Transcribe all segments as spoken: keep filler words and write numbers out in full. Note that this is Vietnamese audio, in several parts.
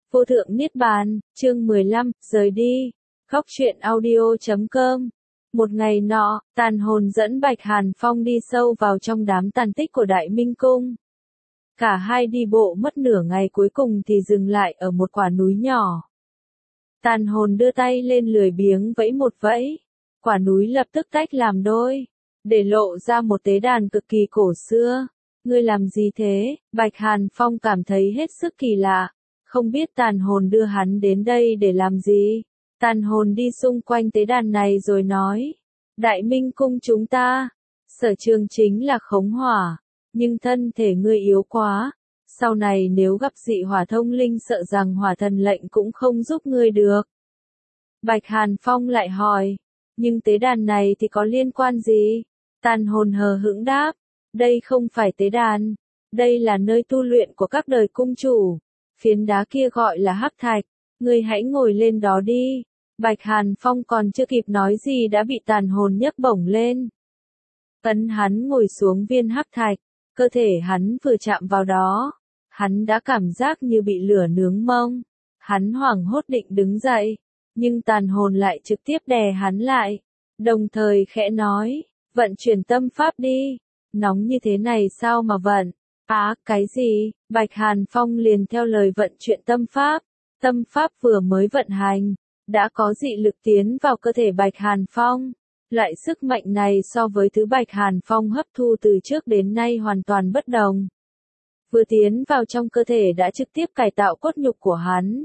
Vô thượng Niết Bàn, chương mười lăm, rời đi. Góc truyện audio chấm com. Một ngày nọ, tàn hồn dẫn Bạch Hàn Phong đi sâu vào trong đám tàn tích của Đại Minh Cung. Cả hai đi bộ mất nửa ngày, cuối cùng thì dừng lại ở một quả núi nhỏ. Tàn hồn đưa tay lên lười biếng vẫy một vẫy. Quả núi lập tức tách làm đôi, để lộ ra một tế đàn cực kỳ cổ xưa. Ngươi làm gì thế? Bạch Hàn Phong cảm thấy hết sức kỳ lạ. Không biết tàn hồn đưa hắn đến đây để làm gì? Tàn hồn đi xung quanh tế đàn này rồi nói. Đại Minh Cung chúng ta, sở trường chính là khống hỏa, nhưng thân thể ngươi yếu quá. Sau này nếu gặp dị hỏa thông linh sợ rằng hỏa thần lệnh cũng không giúp ngươi được. Bạch Hàn Phong lại hỏi, nhưng tế đàn này thì có liên quan gì? Tàn hồn hờ hững đáp, đây không phải tế đàn, đây là nơi tu luyện của các đời cung chủ. Phiến đá kia gọi là hắc thạch, ngươi hãy ngồi lên đó đi. Bạch Hàn Phong còn chưa kịp nói gì đã bị tàn hồn nhấc bổng lên. Ấn hắn ngồi xuống viên hắc thạch, cơ thể hắn vừa chạm vào đó, hắn đã cảm giác như bị lửa nướng mông. Hắn hoảng hốt định đứng dậy, nhưng tàn hồn lại trực tiếp đè hắn lại, đồng thời khẽ nói, vận chuyển tâm pháp đi. Nóng như thế này sao mà vận? Á, à, cái gì? Bạch Hàn Phong liền theo lời vận chuyển tâm pháp. Tâm pháp vừa mới vận hành, đã có dị lực tiến vào cơ thể Bạch Hàn Phong. Loại sức mạnh này so với thứ Bạch Hàn Phong hấp thu từ trước đến nay hoàn toàn bất đồng. Vừa tiến vào trong cơ thể đã trực tiếp cải tạo cốt nhục của hắn.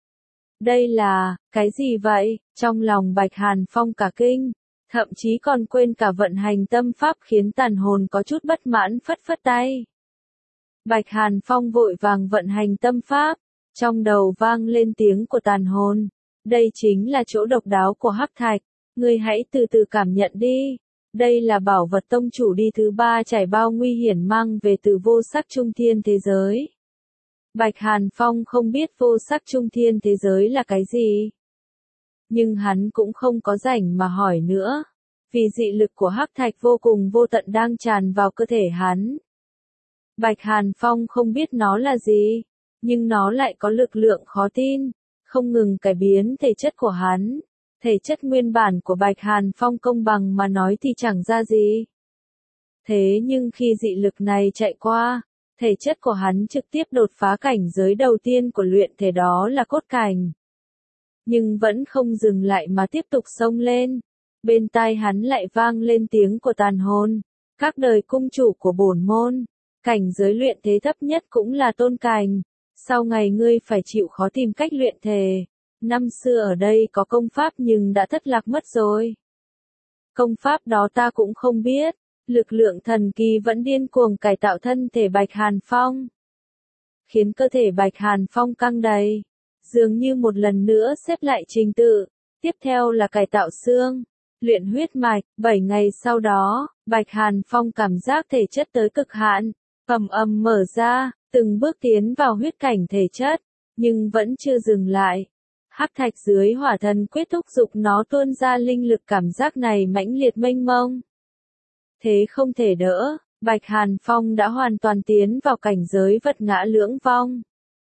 Đây là, cái gì vậy? Trong lòng Bạch Hàn Phong cả kinh, thậm chí còn quên cả vận hành tâm pháp, khiến tàn hồn có chút bất mãn phất phất tay. Bạch Hàn Phong vội vàng vận hành tâm pháp, trong đầu vang lên tiếng của tàn hồn. Đây chính là chỗ độc đáo của hắc thạch, ngươi hãy từ từ cảm nhận đi. Đây là bảo vật tông chủ đi thứ ba trải bao nguy hiểm mang về từ vô sắc trung thiên thế giới. Bạch Hàn Phong không biết vô sắc trung thiên thế giới là cái gì, nhưng hắn cũng không có rảnh mà hỏi nữa, vì dị lực của hắc thạch vô cùng vô tận đang tràn vào cơ thể hắn. Bạch Hàn Phong không biết nó là gì, nhưng nó lại có lực lượng khó tin, không ngừng cải biến thể chất của hắn. Thể chất nguyên bản của Bạch Hàn Phong công bằng mà nói thì chẳng ra gì. Thế nhưng khi dị lực này chạy qua, thể chất của hắn trực tiếp đột phá cảnh giới đầu tiên của luyện thể, đó là cốt cảnh. Nhưng vẫn không dừng lại mà tiếp tục xông lên. Bên tai hắn lại vang lên tiếng của tàn hồn. Các đời cung chủ của bổn môn, cảnh giới luyện thế thấp nhất cũng là tôn cảnh. Sau ngày ngươi phải chịu khó tìm cách luyện thể. Năm xưa ở đây có công pháp nhưng đã thất lạc mất rồi. Công pháp đó ta cũng không biết. Lực lượng thần kỳ vẫn điên cuồng cải tạo thân thể Bạch Hàn Phong, khiến cơ thể Bạch Hàn Phong căng đầy, dường như một lần nữa xếp lại trình tự. Tiếp theo là cải tạo xương, luyện huyết mạch. Bảy ngày sau đó, Bạch Hàn Phong cảm giác thể chất tới cực hạn, ầm ầm mở ra, từng bước tiến vào huyết cảnh thể chất, nhưng vẫn chưa dừng lại. Hắc thạch dưới hỏa thần quyết thúc giục nó tuôn ra linh lực, cảm giác này mãnh liệt mênh mông. Thế không thể đỡ, Bạch Hàn Phong đã hoàn toàn tiến vào cảnh giới vật ngã lưỡng vong.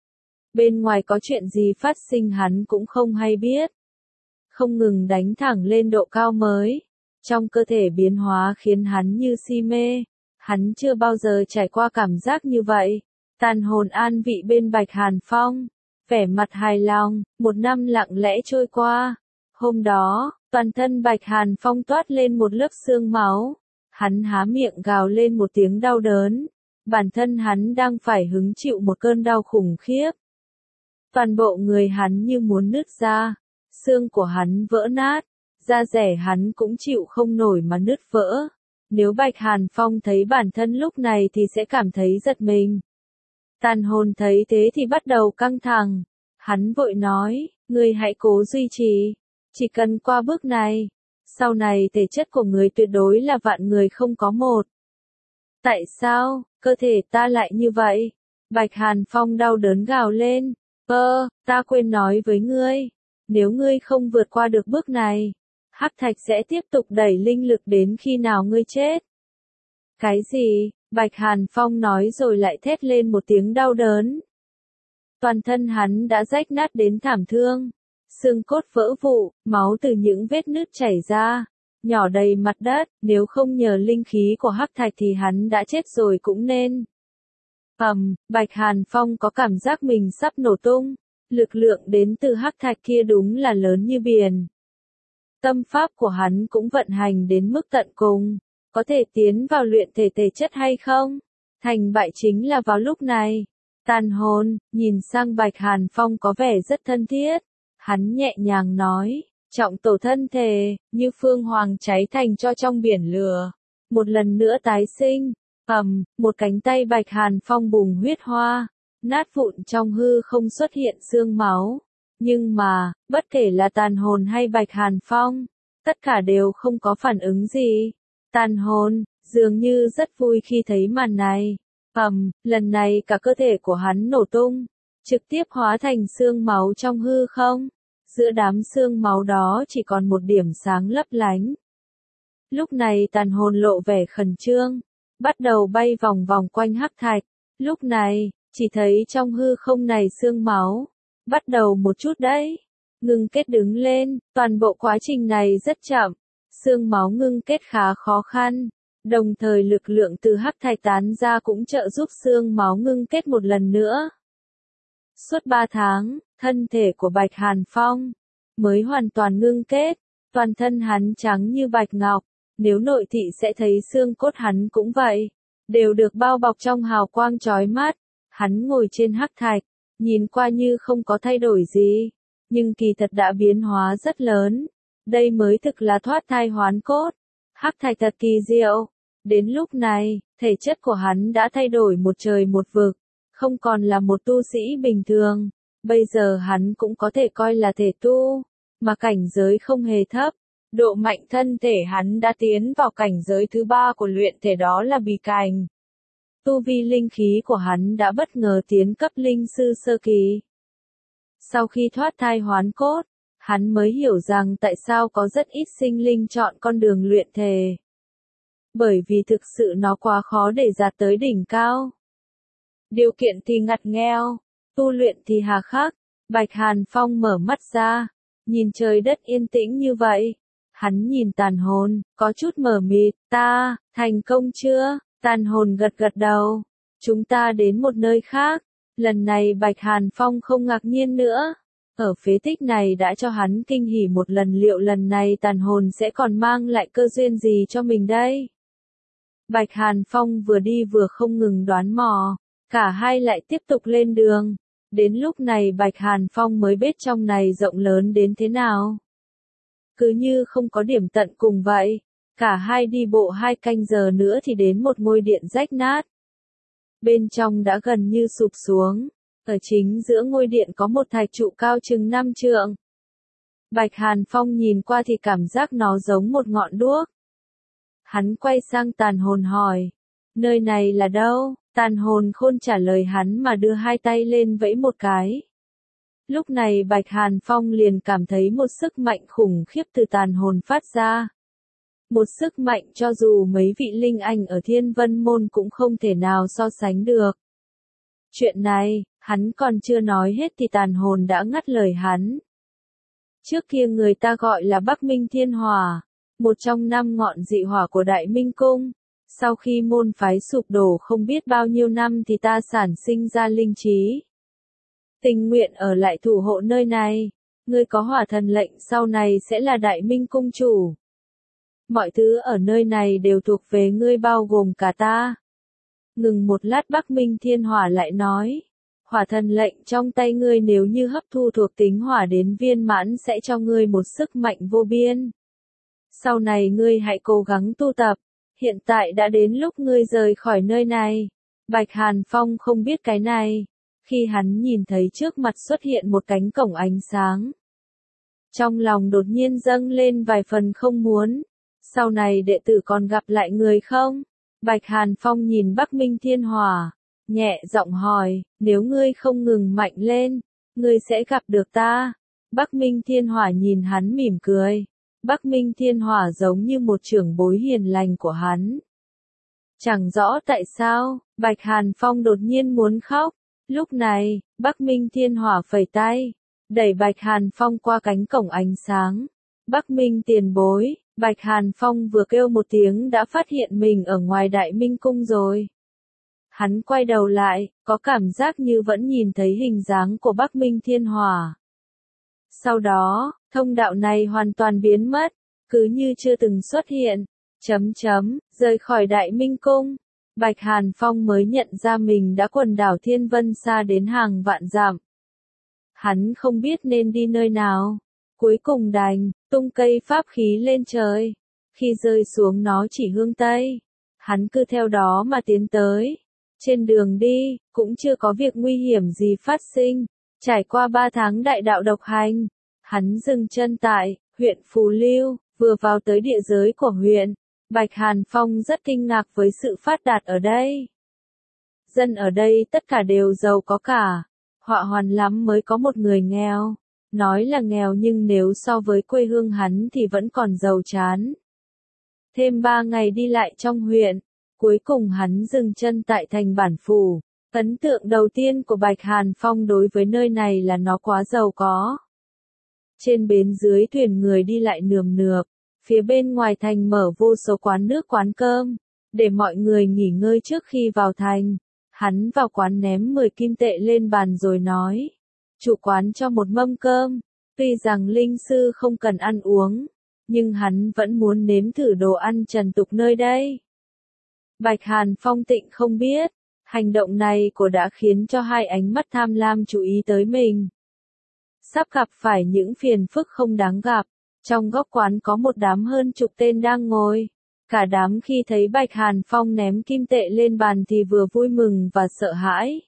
Bên ngoài có chuyện gì phát sinh hắn cũng không hay biết. Không ngừng đánh thẳng lên độ cao mới. Trong cơ thể biến hóa khiến hắn như si mê. Hắn chưa bao giờ trải qua cảm giác như vậy. Tàn hồn an vị bên Bạch Hàn Phong, vẻ mặt hài lòng. Một năm lặng lẽ trôi qua. Hôm đó, toàn thân Bạch Hàn Phong toát lên một lớp xương máu. Hắn há miệng gào lên một tiếng đau đớn. Bản thân hắn đang phải hứng chịu một cơn đau khủng khiếp. Toàn bộ người hắn như muốn nứt ra. Xương của hắn vỡ nát. Da dẻ hắn cũng chịu không nổi mà nứt vỡ. Nếu Bạch Hàn Phong thấy bản thân lúc này thì sẽ cảm thấy giật mình. Tàn hồn thấy thế thì bắt đầu căng thẳng. Hắn vội nói, ngươi hãy cố duy trì. Chỉ cần qua bước này, sau này thể chất của người tuyệt đối là vạn người không có một. Tại sao, cơ thể ta lại như vậy? Bạch Hàn Phong đau đớn gào lên. Ơ, ta quên nói với ngươi. Nếu ngươi không vượt qua được bước này, hắc thạch sẽ tiếp tục đẩy linh lực đến khi nào ngươi chết. Cái gì? Bạch Hàn Phong nói rồi lại thét lên một tiếng đau đớn. Toàn thân hắn đã rách nát đến thảm thương. Xương cốt vỡ vụn, máu từ những vết nứt chảy ra, nhỏ đầy mặt đất, nếu không nhờ linh khí của hắc thạch thì hắn đã chết rồi cũng nên. Ầm, Bạch Hàn Phong có cảm giác mình sắp nổ tung, lực lượng đến từ hắc thạch kia đúng là lớn như biển. Tâm pháp của hắn cũng vận hành đến mức tận cùng, có thể tiến vào luyện thể thể chất hay không? Thành bại chính là vào lúc này. Tàn hồn, nhìn sang Bạch Hàn Phong có vẻ rất thân thiết. Hắn nhẹ nhàng nói, trọng tổ thân thể, như phương hoàng cháy thành cho trong biển lửa. Một lần nữa tái sinh, ầm, một cánh tay Bạch Hàn Phong bùng huyết hoa, nát vụn trong hư không xuất hiện xương máu. Nhưng mà, bất kể là tàn hồn hay Bạch Hàn Phong, tất cả đều không có phản ứng gì. Tàn hồn, dường như rất vui khi thấy màn này. Ầm, lần này cả cơ thể của hắn nổ tung, trực tiếp hóa thành xương máu trong hư không. Giữa đám xương máu đó chỉ còn một điểm sáng lấp lánh. Lúc này tàn hồn lộ vẻ khẩn trương, bắt đầu bay vòng vòng quanh hắc thạch. Lúc này, chỉ thấy trong hư không này xương máu, bắt đầu một chút đấy, ngưng kết đứng lên, toàn bộ quá trình này rất chậm, xương máu ngưng kết khá khó khăn, đồng thời lực lượng từ hắc thạch tán ra cũng trợ giúp xương máu ngưng kết một lần nữa. Suốt ba tháng, thân thể của Bạch Hàn Phong mới hoàn toàn ngưng kết, toàn thân hắn trắng như bạch ngọc, nếu nội thị sẽ thấy xương cốt hắn cũng vậy, đều được bao bọc trong hào quang chói mắt. Hắn ngồi trên hắc thạch, nhìn qua như không có thay đổi gì, nhưng kỳ thật đã biến hóa rất lớn. Đây mới thực là thoát thai hoán cốt. Hắc thạch thật kỳ diệu. Đến lúc này, thể chất của hắn đã thay đổi một trời một vực, không còn là một tu sĩ bình thường. Bây giờ hắn cũng có thể coi là thể tu, mà cảnh giới không hề thấp. Độ mạnh thân thể hắn đã tiến vào cảnh giới thứ ba của luyện thể, đó là bì cảnh. Tu vi linh khí của hắn đã bất ngờ tiến cấp linh sư sơ kỳ. Sau khi thoát thai hoán cốt, hắn mới hiểu rằng tại sao có rất ít sinh linh chọn con đường luyện thể. Bởi vì thực sự nó quá khó để đạt tới đỉnh cao. Điều kiện thì ngặt nghèo, tu luyện thì hà khắc. Bạch Hàn Phong mở mắt ra, nhìn trời đất yên tĩnh như vậy. Hắn nhìn tàn hồn, có chút mờ mịt, ta, thành công chưa? Tàn hồn gật gật đầu. Chúng ta đến một nơi khác. Lần này Bạch Hàn Phong không ngạc nhiên nữa. Ở phế tích này đã cho hắn kinh hỉ một lần, liệu lần này tàn hồn sẽ còn mang lại cơ duyên gì cho mình đây? Bạch Hàn Phong vừa đi vừa không ngừng đoán mò. Cả hai lại tiếp tục lên đường. Đến lúc này Bạch Hàn Phong mới biết trong này rộng lớn đến thế nào. Cứ như không có điểm tận cùng vậy. Cả hai đi bộ hai canh giờ nữa thì đến một ngôi điện rách nát. Bên trong đã gần như sụp xuống. Ở chính giữa ngôi điện có một thạch trụ cao chừng năm trượng. Bạch Hàn Phong nhìn qua thì cảm giác nó giống một ngọn đuốc. Hắn quay sang tàn hồn hỏi. Nơi này là đâu? Tàn hồn khôn trả lời hắn mà đưa hai tay lên vẫy một cái. Lúc này Bạch Hàn Phong liền cảm thấy một sức mạnh khủng khiếp từ tàn hồn phát ra. Một sức mạnh cho dù mấy vị linh anh ở Thiên Vân Môn cũng không thể nào so sánh được. Chuyện này, hắn còn chưa nói hết thì tàn hồn đã ngắt lời hắn. Trước kia người ta gọi là Bắc Minh Thiên Hỏa, một trong năm ngọn dị hỏa của Đại Minh Cung. Sau khi môn phái sụp đổ không biết bao nhiêu năm thì ta sản sinh ra linh trí. Tình nguyện ở lại thủ hộ nơi này. Ngươi có hỏa thần lệnh sau này sẽ là Đại Minh Cung chủ. Mọi thứ ở nơi này đều thuộc về ngươi bao gồm cả ta. Ngừng một lát Bắc Minh Thiên Hỏa lại nói. Hỏa thần lệnh trong tay ngươi nếu như hấp thu thuộc tính hỏa đến viên mãn sẽ cho ngươi một sức mạnh vô biên. Sau này ngươi hãy cố gắng tu tập. Hiện tại đã đến lúc ngươi rời khỏi nơi này. Bạch Hàn Phong không biết cái này. Khi hắn nhìn thấy trước mặt xuất hiện một cánh cổng ánh sáng. Trong lòng đột nhiên dâng lên vài phần không muốn. Sau này đệ tử còn gặp lại người không? Bạch Hàn Phong nhìn Bắc Minh Thiên Hỏa, nhẹ giọng hỏi, nếu ngươi không ngừng mạnh lên, ngươi sẽ gặp được ta. Bắc Minh Thiên Hỏa nhìn hắn mỉm cười. Bắc Minh Thiên Hỏa giống như một trưởng bối hiền lành của hắn. Chẳng rõ tại sao, Bạch Hàn Phong đột nhiên muốn khóc. Lúc này, Bắc Minh Thiên Hỏa phẩy tay, đẩy Bạch Hàn Phong qua cánh cổng ánh sáng. Bắc Minh tiền bối, Bạch Hàn Phong vừa kêu một tiếng đã phát hiện mình ở ngoài Đại Minh Cung rồi. Hắn quay đầu lại, có cảm giác như vẫn nhìn thấy hình dáng của Bắc Minh Thiên Hỏa. Sau đó, thông đạo này hoàn toàn biến mất, cứ như chưa từng xuất hiện. Chấm chấm, rời khỏi Đại Minh Cung. Bạch Hàn Phong mới nhận ra mình đã quần đảo Thiên Vân xa đến hàng vạn dặm. Hắn không biết nên đi nơi nào. Cuối cùng đành, tung cây pháp khí lên trời. Khi rơi xuống nó chỉ hướng Tây. Hắn cứ theo đó mà tiến tới. Trên đường đi, cũng chưa có việc nguy hiểm gì phát sinh. Trải qua ba tháng đại đạo độc hành, hắn dừng chân tại huyện Phù Lưu, vừa vào tới địa giới của huyện. Bạch Hàn Phong rất kinh ngạc với sự phát đạt ở đây. Dân ở đây tất cả đều giàu có cả. Họa hoàn lắm mới có một người nghèo. Nói là nghèo nhưng nếu so với quê hương hắn thì vẫn còn giàu chán. Thêm ba ngày đi lại trong huyện, cuối cùng hắn dừng chân tại thành Bản Phủ. Ấn tượng đầu tiên của Bạch Hàn Phong đối với nơi này là nó quá giàu có. Trên bến dưới thuyền người đi lại nườm nượp, phía bên ngoài thành mở vô số quán nước quán cơm, để mọi người nghỉ ngơi trước khi vào thành. Hắn vào quán ném mười kim tệ lên bàn rồi nói, chủ quán cho một mâm cơm. Tuy rằng linh sư không cần ăn uống, nhưng hắn vẫn muốn nếm thử đồ ăn trần tục nơi đây. Bạch Hàn Phong tịnh không biết, hành động này của đã khiến cho hai ánh mắt tham lam chú ý tới mình. Sắp gặp phải những phiền phức không đáng gặp. Trong góc quán có một đám hơn chục tên đang ngồi. Cả đám khi thấy Bạch Hàn Phong ném kim tệ lên bàn thì vừa vui mừng và sợ hãi.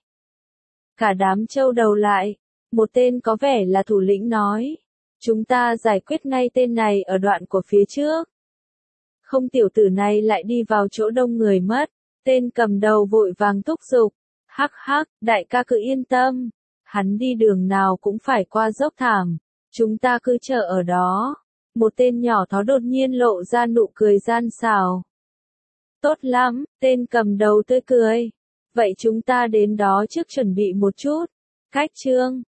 Cả đám trâu đầu lại. Một tên có vẻ là thủ lĩnh nói, chúng ta giải quyết ngay tên này ở đoạn của phía trước. Không, tiểu tử này lại đi vào chỗ đông người mất. Tên cầm đầu vội vàng thúc giục, hắc hắc, đại ca cứ yên tâm. Hắn đi đường nào cũng phải qua dốc thảm. Chúng ta cứ chờ ở đó. Một tên nhỏ thó đột nhiên lộ ra nụ cười gian xảo. Tốt lắm, tên cầm đầu tươi cười. Vậy chúng ta đến đó trước chuẩn bị một chút. Cách chương.